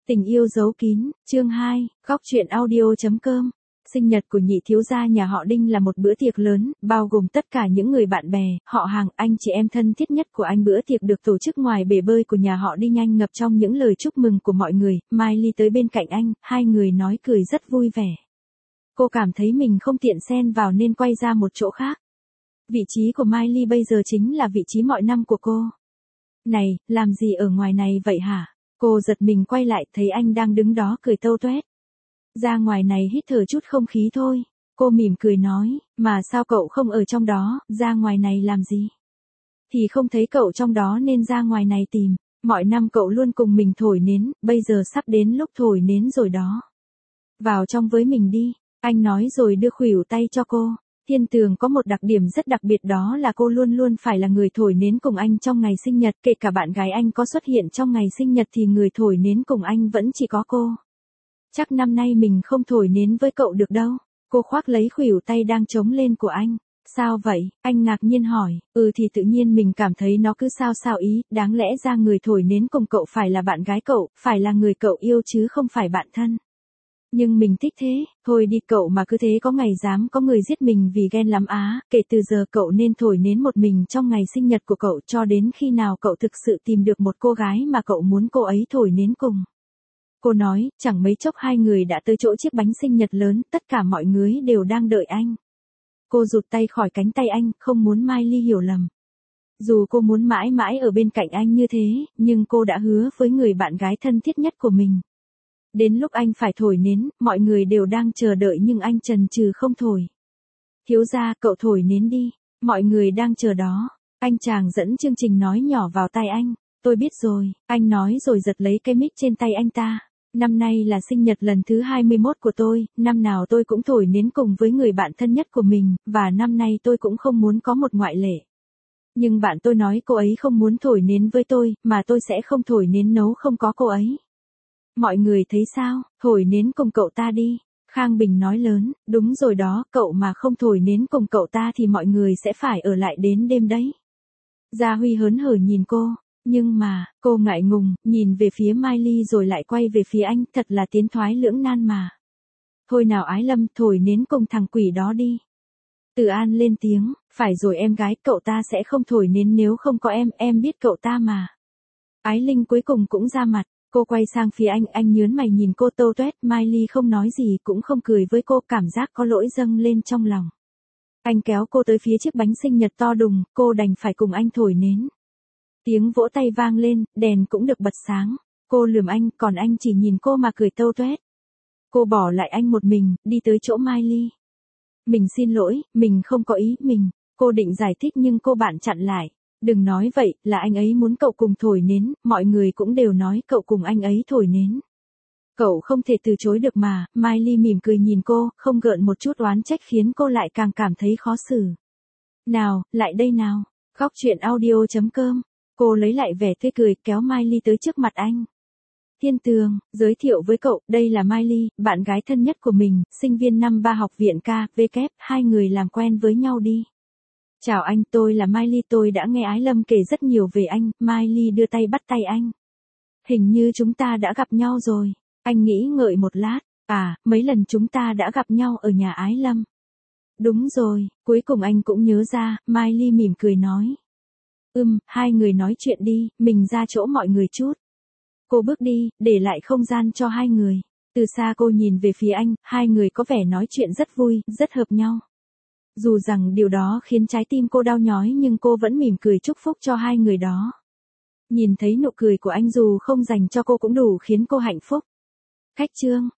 Tình yêu giấu kín, chương 2, góc truyện audio.com. Sinh nhật của nhị thiếu gia nhà họ Đinh là một bữa tiệc lớn, bao gồm tất cả những người bạn bè, họ hàng, anh chị em thân thiết nhất của anh. Bữa tiệc được tổ chức ngoài bể bơi của nhà họ Đinh, anh ngập trong những lời chúc mừng của mọi người. Miley tới bên cạnh anh, hai người nói cười rất vui vẻ. Cô cảm thấy mình không tiện xen vào nên quay ra một chỗ khác. Vị trí của Miley bây giờ chính là vị trí mọi năm của cô. Này, làm gì ở ngoài này vậy hả? Cô giật mình quay lại thấy anh đang đứng đó cười tâu toét. Ra ngoài này hít thở chút không khí thôi. Cô mỉm cười nói, mà sao cậu không ở trong đó, ra ngoài này làm gì? Thì không thấy cậu trong đó nên ra ngoài này tìm. Mọi năm cậu luôn cùng mình thổi nến, bây giờ sắp đến lúc thổi nến rồi đó. Vào trong với mình đi, anh nói rồi đưa khuỷu tay cho cô. Thiên Tường có một đặc điểm rất đặc biệt, đó là cô luôn luôn phải là người thổi nến cùng anh trong ngày sinh nhật. Kể cả bạn gái anh có xuất hiện trong ngày sinh nhật thì người thổi nến cùng anh vẫn chỉ có cô. Chắc năm nay mình không thổi nến với cậu được đâu. Cô khoác lấy khuỷu tay đang trống lên của anh. Sao vậy? Anh ngạc nhiên hỏi. Thì tự nhiên mình cảm thấy nó cứ sao ý. Đáng lẽ ra người thổi nến cùng cậu phải là bạn gái cậu, phải là người cậu yêu chứ không phải bạn thân. Nhưng mình thích thế, thôi đi cậu mà cứ thế có ngày dám có người giết mình vì ghen lắm á. Kể từ giờ cậu nên thổi nến một mình trong ngày sinh nhật của cậu cho đến khi nào cậu thực sự tìm được một cô gái mà cậu muốn cô ấy thổi nến cùng. Cô nói, chẳng mấy chốc hai người đã tới chỗ chiếc bánh sinh nhật lớn, tất cả mọi người đều đang đợi anh. Cô rụt tay khỏi cánh tay anh, không muốn Miley hiểu lầm. Dù cô muốn mãi mãi ở bên cạnh anh như thế, nhưng cô đã hứa với người bạn gái thân thiết nhất của mình. Đến lúc anh phải thổi nến, mọi người đều đang chờ đợi nhưng anh chần chừ không thổi. Thiếu gia, cậu thổi nến đi, mọi người đang chờ đó. Anh chàng dẫn chương trình nói nhỏ vào tai anh. Tôi biết rồi, anh nói rồi giật lấy cái mic trên tay anh ta. Năm nay là sinh nhật lần thứ 21 của tôi, năm nào tôi cũng thổi nến cùng với người bạn thân nhất của mình, và năm nay tôi cũng không muốn có một ngoại lệ. Nhưng bạn tôi nói cô ấy không muốn thổi nến với tôi, mà tôi sẽ không thổi nến nếu không có cô ấy. Mọi người thấy sao, thổi nến cùng cậu ta đi. Khang Bình nói lớn, đúng rồi đó, cậu mà không thổi nến cùng cậu ta thì mọi người sẽ phải ở lại đến đêm đấy. Gia Huy hớn hở nhìn cô, nhưng mà, cô ngại ngùng, nhìn về phía Miley rồi lại quay về phía anh, thật là tiến thoái lưỡng nan mà. Thôi nào Ái Lâm, thổi nến cùng thằng quỷ đó đi. Từ An lên tiếng, phải rồi em gái, cậu ta sẽ không thổi nến nếu không có em biết cậu ta mà. Ái Linh cuối cùng cũng ra mặt. Cô quay sang phía anh nhớn mày nhìn cô tâu toét. Miley không nói gì cũng không cười với cô, cảm giác có lỗi dâng lên trong lòng. Anh kéo cô tới phía chiếc bánh sinh nhật to đùng, cô đành phải cùng anh thổi nến. Tiếng vỗ tay vang lên, đèn cũng được bật sáng. Cô lườm anh, còn anh chỉ nhìn cô mà cười tâu toét. Cô bỏ lại anh một mình, đi tới chỗ Miley. Mình xin lỗi, mình không có ý, Cô định giải thích nhưng cô bạn chặn lại. Đừng nói vậy, là anh ấy muốn cậu cùng thổi nến, mọi người cũng đều nói cậu cùng anh ấy thổi nến. Cậu không thể từ chối được mà. Miley mỉm cười nhìn cô, không gợn một chút oán trách khiến cô lại càng cảm thấy khó xử. Nào, lại đây nào, góc truyện audio.com. Cô lấy lại vẻ tươi cười, kéo Miley tới trước mặt anh. Thiên Tường, giới thiệu với cậu, đây là Miley, bạn gái thân nhất của mình, sinh viên năm 3 học viện KVK, hai người làm quen với nhau đi. Chào anh, tôi là Miley, tôi đã nghe Ái Lâm kể rất nhiều về anh. Miley đưa tay bắt tay anh. Hình như chúng ta đã gặp nhau rồi. Anh nghĩ ngợi một lát. Mấy lần chúng ta đã gặp nhau ở nhà Ái Lâm. Đúng rồi, cuối cùng anh cũng nhớ ra. Miley mỉm cười nói. Hai người nói chuyện đi, mình ra chỗ mọi người chút. Cô bước đi, để lại không gian cho hai người. Từ xa cô nhìn về phía anh, hai người có vẻ nói chuyện rất vui, rất hợp nhau. Dù rằng điều đó khiến trái tim cô đau nhói nhưng cô vẫn mỉm cười chúc phúc cho hai người đó. Nhìn thấy nụ cười của anh dù không dành cho cô cũng đủ khiến cô hạnh phúc. Khách chương.